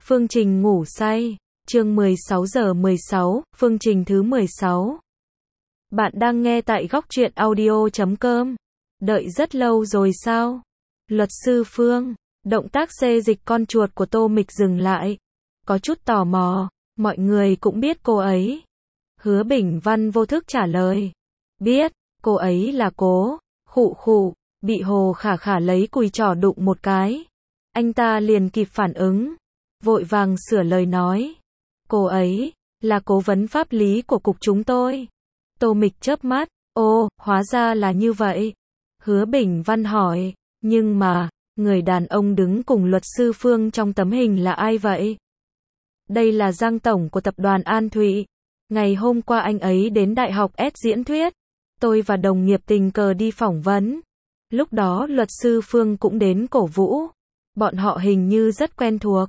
Phương trình ngủ say. Chương 16 giờ 16, phương trình thứ 16. Bạn đang nghe tại góc truyện audio.com. Đợi rất lâu rồi sao? Luật sư Phương. Động tác xê dịch con chuột của Tô Mịch dừng lại. Có chút tò mò. Mọi người cũng biết cô ấy. Hứa Bỉnh Văn vô thức trả lời. Biết, cô ấy là Cố. Khụ khụ, bị Hồ Khả Khả lấy cùi trỏ đụng một cái. Anh ta liền kịp phản ứng. Vội vàng sửa lời nói. Cô ấy là cố vấn pháp lý của cục chúng tôi. Tô Mịch chớp mắt. Ô, hóa ra là như vậy. Hứa Bỉnh Văn hỏi. Nhưng mà, người đàn ông đứng cùng luật sư Phương trong tấm hình là ai vậy? Đây là Giang Tổng của tập đoàn An Thụy. Ngày hôm qua anh ấy đến Đại học S diễn thuyết. Tôi và đồng nghiệp tình cờ đi phỏng vấn. Lúc đó luật sư Phương cũng đến cổ vũ. Bọn họ hình như rất quen thuộc.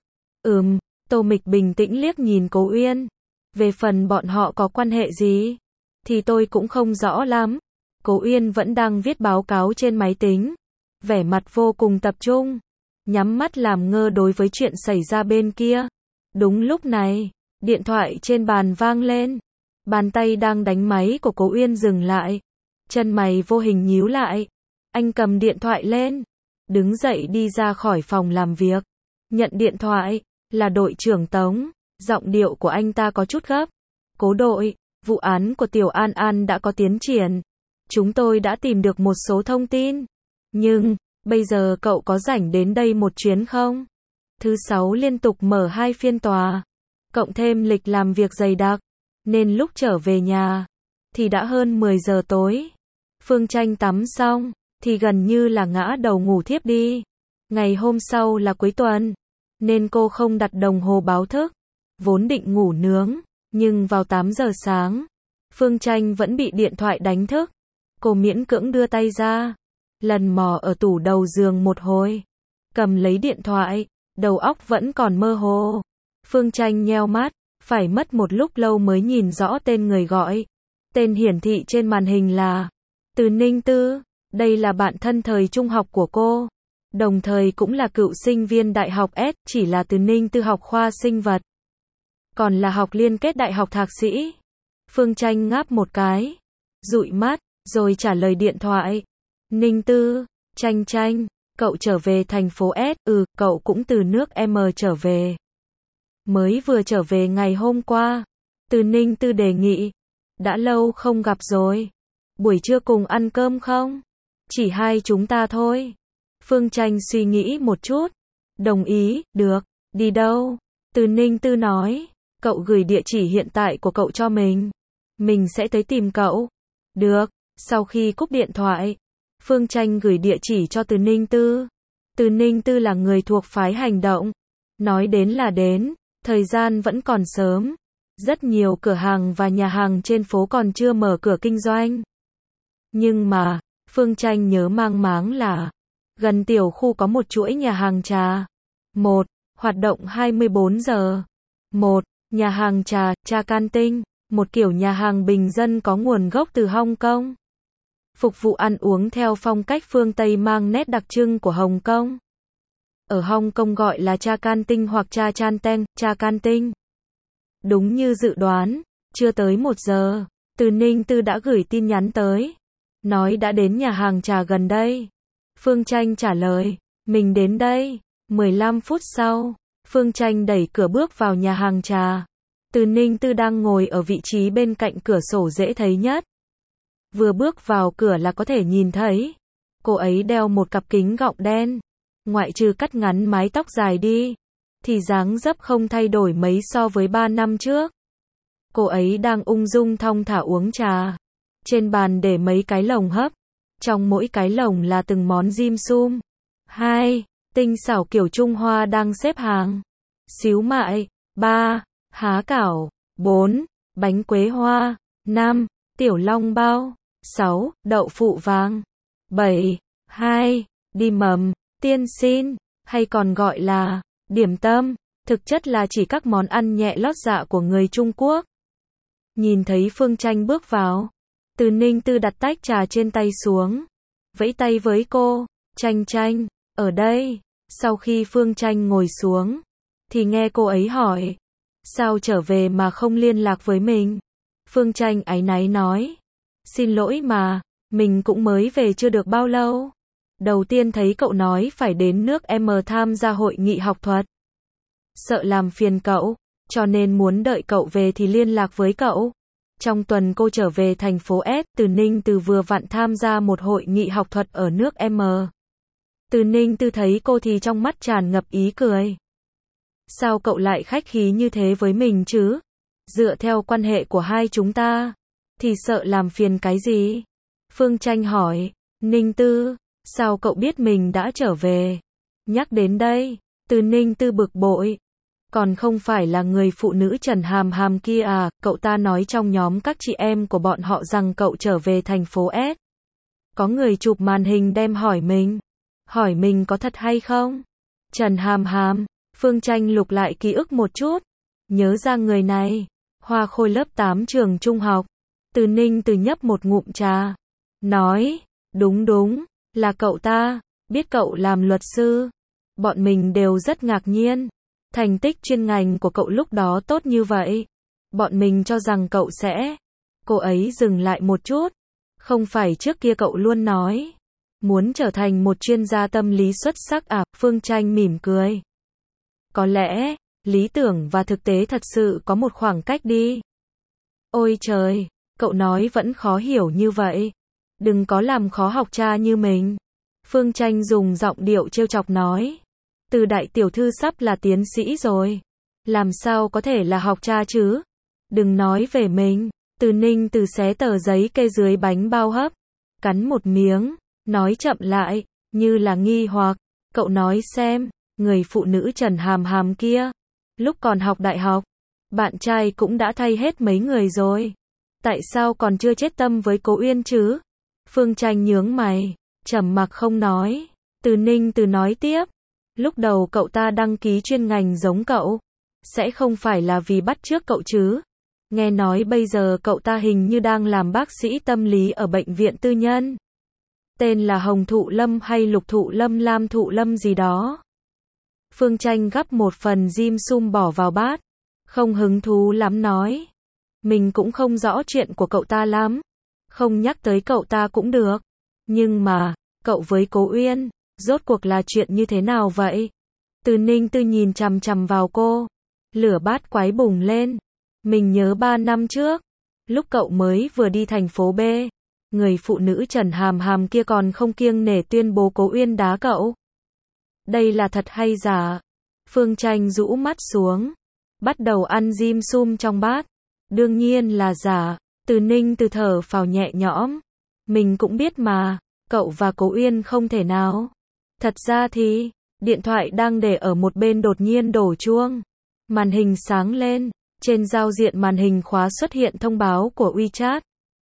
Tô Mịch bình tĩnh liếc nhìn Cố Uyên. Về phần bọn họ có quan hệ gì? Thì tôi cũng không rõ lắm. Cố Uyên vẫn đang viết báo cáo trên máy tính. Vẻ mặt vô cùng tập trung. Nhắm mắt làm ngơ đối với chuyện xảy ra bên kia. Đúng lúc này, điện thoại trên bàn vang lên. Bàn tay đang đánh máy của Cố Uyên dừng lại. Chân mày vô hình nhíu lại. Anh cầm điện thoại lên. Đứng dậy đi ra khỏi phòng làm việc. Nhận điện thoại. Là đội trưởng Tống. Giọng điệu của anh ta có chút gấp. Cố đội, vụ án của Tiểu An An đã có tiến triển. Chúng tôi đã tìm được một số thông tin. Nhưng, bây giờ cậu có rảnh đến đây một chuyến không? Thứ Sáu liên tục mở 2 phiên tòa. Cộng thêm lịch làm việc dày đặc. Nên lúc trở về nhà, thì đã hơn 10 giờ tối. Phương Tranh tắm xong, thì gần như là ngã đầu ngủ thiếp đi. Ngày hôm sau là cuối tuần. Nên cô không đặt đồng hồ báo thức. Vốn định ngủ nướng, nhưng vào 8 giờ sáng, Phương Tranh vẫn bị điện thoại đánh thức. Cô miễn cưỡng đưa tay ra, lần mò ở tủ đầu giường một hồi, cầm lấy điện thoại, đầu óc vẫn còn mơ hồ. Phương Tranh nheo mắt, phải mất một lúc lâu mới nhìn rõ tên người gọi. Tên hiển thị trên màn hình là Từ Ninh Tư, đây là bạn thân thời trung học của cô. Đồng thời cũng là cựu sinh viên Đại học S, chỉ là Từ Ninh Tư học khoa sinh vật. Còn là học liên kết đại học thạc sĩ. Phương Tranh ngáp một cái, dụi mắt, rồi trả lời điện thoại. Ninh Tư, Tranh, cậu trở về thành phố S, cậu cũng từ nước M trở về. Mới vừa trở về ngày hôm qua. Từ Ninh Tư đề nghị. Đã lâu không gặp rồi. Buổi trưa cùng ăn cơm không? Chỉ hai chúng ta thôi. Phương Tranh suy nghĩ một chút. Đồng ý, được. Đi đâu? Từ Ninh Tư nói. Cậu gửi địa chỉ hiện tại của cậu cho mình. Mình sẽ tới tìm cậu. Được. Sau khi cúp điện thoại, Phương Tranh gửi địa chỉ cho Từ Ninh Tư. Từ Ninh Tư là người thuộc phái hành động. Nói đến là đến. Thời gian vẫn còn sớm. Rất nhiều cửa hàng và nhà hàng trên phố còn chưa mở cửa kinh doanh. Nhưng mà, Phương Tranh nhớ mang máng là gần tiểu khu có một chuỗi nhà hàng trà. Hoạt động 24 giờ. Nhà hàng trà, Cha Can Tinh, một kiểu nhà hàng bình dân có nguồn gốc từ Hong Kong. Phục vụ ăn uống theo phong cách phương Tây mang nét đặc trưng của Hồng Kông. Ở Hong Kong gọi là Cha Can Tinh hoặc Cha Chan Teng, Cha Can Tinh. Đúng như dự đoán, chưa tới 1 giờ, Từ Ninh Tư đã gửi tin nhắn tới. Nói đã đến nhà hàng trà gần đây. Phương Tranh trả lời, mình đến đây. 15 phút sau, Phương Tranh đẩy cửa bước vào nhà hàng trà. Từ Ninh Tư đang ngồi ở vị trí bên cạnh cửa sổ dễ thấy nhất. Vừa bước vào cửa là có thể nhìn thấy. Cô ấy đeo một cặp kính gọng đen. Ngoại trừ cắt ngắn mái tóc dài đi, thì dáng dấp không thay đổi mấy so với 3 năm trước. Cô ấy đang ung dung thong thả uống trà. Trên bàn để mấy cái lồng hấp. Trong mỗi cái lồng là từng món dim sum. 2. Tinh xảo kiểu Trung Hoa đang xếp hàng. Xíu mại. 3. Há cảo. 4. Bánh quế hoa. 5. Tiểu long bao. 6. Đậu phụ vàng. 7. 2. Đi mầm. Tiên xin, hay còn gọi là điểm tâm, thực chất là chỉ các món ăn nhẹ lót dạ của người Trung Quốc. Nhìn thấy Phương Tranh bước vào, Từ Ninh Tư đặt tách trà trên tay xuống, vẫy tay với cô. Tranh, ở đây. Sau khi Phương Tranh ngồi xuống, thì nghe cô ấy hỏi, sao trở về mà không liên lạc với mình? Phương Tranh áy náy nói, xin lỗi mà, mình cũng mới về chưa được bao lâu. Đầu tiên thấy cậu nói phải đến nước M tham gia hội nghị học thuật. Sợ làm phiền cậu, cho nên muốn đợi cậu về thì liên lạc với cậu. Trong tuần cô trở về thành phố S, Từ Ninh Từ vừa vặn tham gia một hội nghị học thuật ở nước M. Từ Ninh Từ thấy cô thì trong mắt tràn ngập ý cười. Sao cậu lại khách khí như thế với mình chứ? Dựa theo quan hệ của hai chúng ta, thì sợ làm phiền cái gì? Phương Tranh hỏi, Ninh Tư, sao cậu biết mình đã trở về? Nhắc đến đây, Từ Ninh Tư bực bội. Còn không phải là người phụ nữ Trần Hàm Hàm kia à, cậu ta nói trong nhóm các chị em của bọn họ rằng cậu trở về thành phố S. Có người chụp màn hình đem hỏi mình có thật hay không? Trần Hàm Hàm, Phương Tranh lục lại ký ức một chút, nhớ ra người này, Hoa Khôi lớp 8 trường trung học. Từ Ninh Từ nhấp một ngụm trà, nói, đúng, là cậu ta, biết cậu làm luật sư. Bọn mình đều rất ngạc nhiên. Thành tích chuyên ngành của cậu lúc đó tốt như vậy. Bọn mình cho rằng cậu sẽ. Cô ấy dừng lại một chút. Không phải trước kia cậu luôn nói muốn trở thành một chuyên gia tâm lý xuất sắc à? Phương Tranh mỉm cười. Có lẽ, lý tưởng và thực tế thật sự có một khoảng cách đi. Ôi trời, cậu nói vẫn khó hiểu như vậy. Đừng có làm khó học cha như mình. Phương Tranh dùng giọng điệu trêu chọc nói. Từ đại tiểu thư sắp là tiến sĩ rồi. Làm sao có thể là học cha chứ? Đừng nói về mình. Từ Ninh Từ xé tờ giấy kê dưới bánh bao hấp. Cắn một miếng. Nói chậm lại. Như là nghi hoặc. Cậu nói xem. Người phụ nữ Trần Hàm Hàm kia. Lúc còn học đại học. Bạn trai cũng đã thay hết mấy người rồi. Tại sao còn chưa chết tâm với Cố Uyên chứ? Phương Tranh nhướng mày. Trầm mặc không nói. Từ Ninh Từ nói tiếp. Lúc đầu cậu ta đăng ký chuyên ngành giống cậu. Sẽ không phải là vì bắt chước cậu chứ? Nghe nói bây giờ cậu ta hình như đang làm bác sĩ tâm lý ở bệnh viện tư nhân. Tên là Hồng Thụ Lâm hay Lục Thụ Lâm, Lam Thụ Lâm gì đó. Phương Tranh gắp một phần dim sum bỏ vào bát. Không hứng thú lắm nói. Mình cũng không rõ chuyện của cậu ta lắm. Không nhắc tới cậu ta cũng được. Nhưng mà, cậu với Cố Uyên, rốt cuộc là chuyện như thế nào vậy? Từ Ninh Tư nhìn chằm chằm vào cô. Lửa bát quái bùng lên. Mình nhớ 3 năm trước. Lúc cậu mới vừa đi thành phố B. Người phụ nữ Trần Hàm Hàm kia còn không kiêng nể tuyên bố Cố Uyên đá cậu. Đây là thật hay giả? Phương Tranh rũ mắt xuống. Bắt đầu ăn dim sum trong bát. Đương nhiên là giả. Từ Ninh Từ thở phào nhẹ nhõm. Mình cũng biết mà. Cậu và Cố Uyên không thể nào. Thật ra thì, điện thoại đang để ở một bên đột nhiên đổ chuông. Màn hình sáng lên. Trên giao diện màn hình khóa xuất hiện thông báo của WeChat.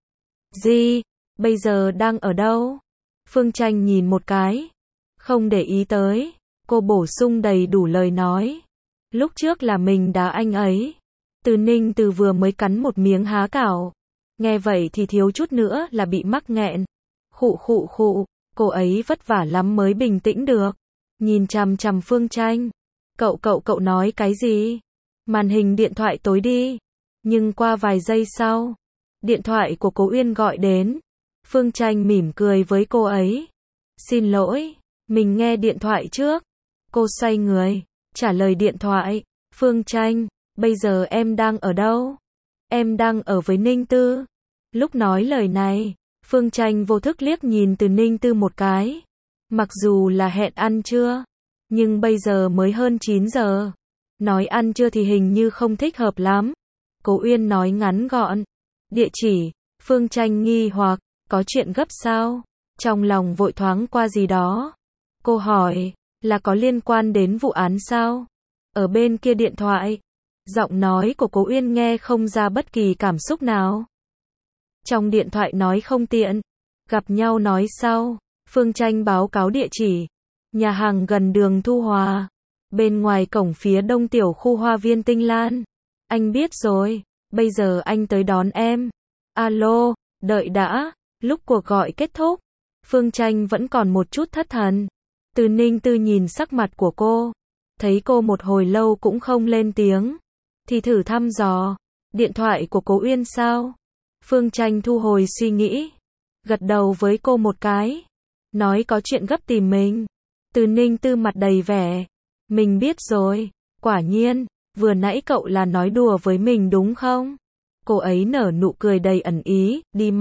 Gì? Bây giờ đang ở đâu? Phương Tranh nhìn một cái. Không để ý tới. Cô bổ sung đầy đủ lời nói. Lúc trước là mình đá anh ấy. Từ Ninh Từ vừa mới cắn một miếng há cảo. Nghe vậy thì thiếu chút nữa là bị mắc nghẹn. Khụ. Cô ấy vất vả lắm mới bình tĩnh được. Nhìn chằm chằm Phương Tranh. Cậu nói cái gì? Màn hình điện thoại tối đi. Nhưng qua vài giây sau, điện thoại của Cố Uyên gọi đến. Phương Tranh mỉm cười với cô ấy. Xin lỗi, mình nghe điện thoại trước. Cô xoay người, trả lời điện thoại. Phương Tranh, bây giờ em đang ở đâu? Em đang ở với Ninh Tư. Lúc nói lời này, Phương Tranh vô thức liếc nhìn Từ Ninh Tư một cái. Mặc dù là hẹn ăn trưa, nhưng bây giờ mới hơn 9 giờ. Nói ăn trưa thì hình như không thích hợp lắm. Cố Uyên nói ngắn gọn. Địa chỉ. Phương Tranh nghi hoặc, có chuyện gấp sao? Trong lòng vội thoáng qua gì đó. Cô hỏi, là có liên quan đến vụ án sao? Ở bên kia điện thoại, giọng nói của Cố Uyên nghe không ra bất kỳ cảm xúc nào. Trong điện thoại nói không tiện. Gặp nhau nói sau. Phương Tranh báo cáo địa chỉ. Nhà hàng gần đường Thu Hòa. Bên ngoài cổng phía đông tiểu khu Hoa Viên Tinh Lan. Anh biết rồi. Bây giờ anh tới đón em. Alo, đợi đã. Lúc cuộc gọi kết thúc, Phương Tranh vẫn còn một chút thất thần. Từ Ninh Tư nhìn sắc mặt của cô. Thấy cô một hồi lâu cũng không lên tiếng, thì thử thăm dò. Điện thoại của Cố Uyên sao? Phương Tranh thu hồi suy nghĩ, gật đầu với cô một cái, nói có chuyện gấp tìm mình. Từ Ninh Tư mặt đầy vẻ, mình biết rồi, quả nhiên, vừa nãy cậu là nói đùa với mình đúng không? Cô ấy nở nụ cười đầy ẩn ý,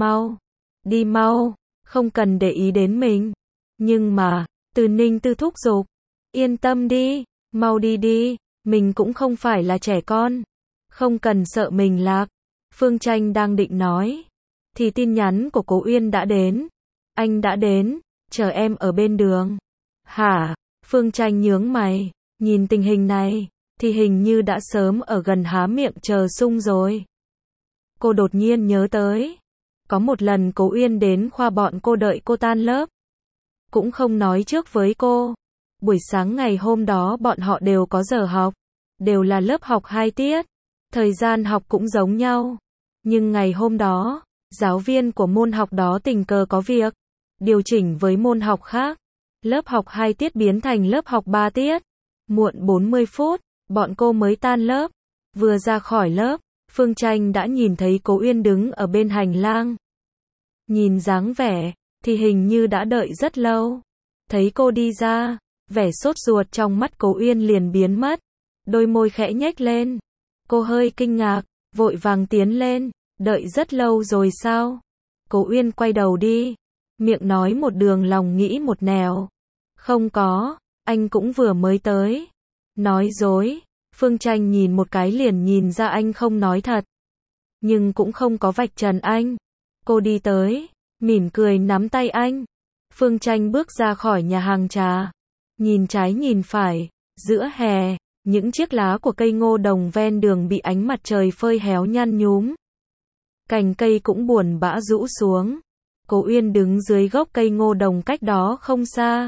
đi mau, không cần để ý đến mình. Nhưng mà, Từ Ninh Tư thúc giục, yên tâm đi, mau đi đi, mình cũng không phải là trẻ con, không cần sợ mình lạc. Phương Tranh đang định nói, thì tin nhắn của Cố Uyên đã đến. Anh đã đến, chờ em ở bên đường. Hả? Phương Tranh nhướng mày, nhìn tình hình này, thì hình như đã sớm ở gần há miệng chờ sung rồi. Cô đột nhiên nhớ tới, có một lần Cố Uyên đến khoa bọn cô đợi cô tan lớp, cũng không nói trước với cô. Buổi sáng ngày hôm đó bọn họ đều có giờ học, đều là lớp học 2 tiết, thời gian học cũng giống nhau. Nhưng ngày hôm đó, giáo viên của môn học đó tình cờ có việc, điều chỉnh với môn học khác. Lớp học 2 tiết biến thành lớp học 3 tiết. Muộn 40 phút, bọn cô mới tan lớp. Vừa ra khỏi lớp, Phương Tranh đã nhìn thấy Cố Uyên đứng ở bên hành lang. Nhìn dáng vẻ, thì hình như đã đợi rất lâu. Thấy cô đi ra, vẻ sốt ruột trong mắt Cố Uyên liền biến mất. Đôi môi khẽ nhếch lên. Cô hơi kinh ngạc, vội vàng tiến lên. Đợi rất lâu rồi sao? Cố Uyên quay đầu đi, miệng nói một đường lòng nghĩ một nẻo. Không có, anh cũng vừa mới tới. Nói dối. Phương Tranh nhìn một cái liền nhìn ra anh không nói thật. Nhưng cũng không có vạch trần anh. Cô đi tới, mỉm cười nắm tay anh. Phương Tranh bước ra khỏi nhà hàng trà. Nhìn trái nhìn phải, giữa hè, những chiếc lá của cây ngô đồng ven đường bị ánh mặt trời phơi héo nhăn nhúm. Cành cây cũng buồn bã rũ xuống. Cố Uyên đứng dưới gốc cây ngô đồng cách đó không xa.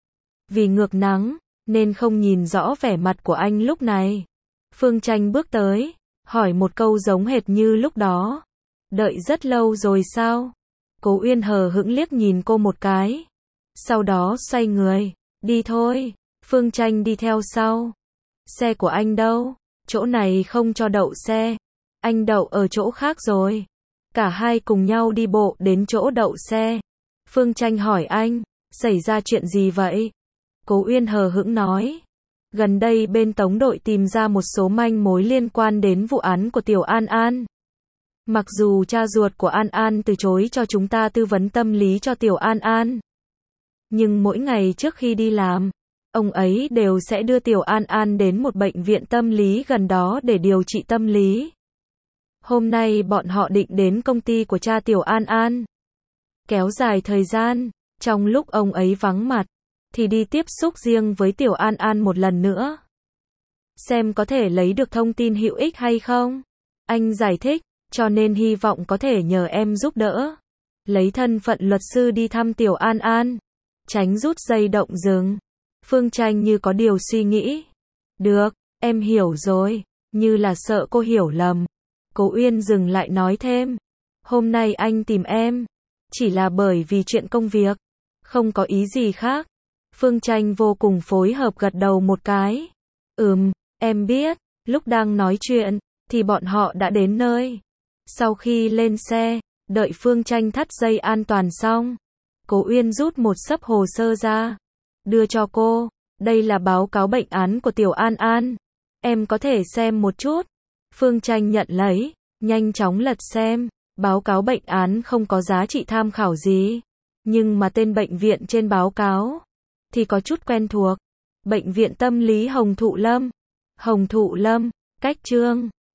Vì ngược nắng, nên không nhìn rõ vẻ mặt của anh lúc này. Phương Tranh bước tới, hỏi một câu giống hệt như lúc đó. Đợi rất lâu rồi sao? Cố Uyên hờ hững liếc nhìn cô một cái. Sau đó xoay người, đi thôi. Phương Tranh đi theo sau. Xe của anh đâu? Chỗ này không cho đậu xe. Anh đậu ở chỗ khác rồi. Cả hai cùng nhau đi bộ đến chỗ đậu xe. Phương Tranh hỏi anh, xảy ra chuyện gì vậy? Cố Uyên hờ hững nói, gần đây bên tống đội tìm ra một số manh mối liên quan đến vụ án của Tiểu An An. Mặc dù cha ruột của An An từ chối cho chúng ta tư vấn tâm lý cho Tiểu An An, nhưng mỗi ngày trước khi đi làm, ông ấy đều sẽ đưa Tiểu An An đến một bệnh viện tâm lý gần đó để điều trị tâm lý. Hôm nay bọn họ định đến công ty của cha Tiểu An An, kéo dài thời gian, trong lúc ông ấy vắng mặt, thì đi tiếp xúc riêng với Tiểu An An một lần nữa. Xem có thể lấy được thông tin hữu ích hay không? Anh giải thích, cho nên hy vọng có thể nhờ em giúp đỡ. Lấy thân phận luật sư đi thăm Tiểu An An, tránh rút dây động rừng. Phương Tranh như có điều suy nghĩ. Được, em hiểu rồi, như là sợ cô hiểu lầm. Cố Uyên dừng lại nói thêm. Hôm nay anh tìm em, chỉ là bởi vì chuyện công việc, không có ý gì khác. Phương Tranh vô cùng phối hợp gật đầu một cái. Em biết. Lúc đang nói chuyện, thì bọn họ đã đến nơi. Sau khi lên xe, đợi Phương Tranh thắt dây an toàn xong, Cố Uyên rút một xấp hồ sơ ra, đưa cho cô. Đây là báo cáo bệnh án của Tiểu An An. Em có thể xem một chút. Phương Tranh nhận lấy, nhanh chóng lật xem. Báo cáo bệnh án không có giá trị tham khảo gì, nhưng mà tên bệnh viện trên báo cáo thì có chút quen thuộc. Bệnh viện tâm lý Hồng Thụ Lâm. Hồng Thụ Lâm, cách Chương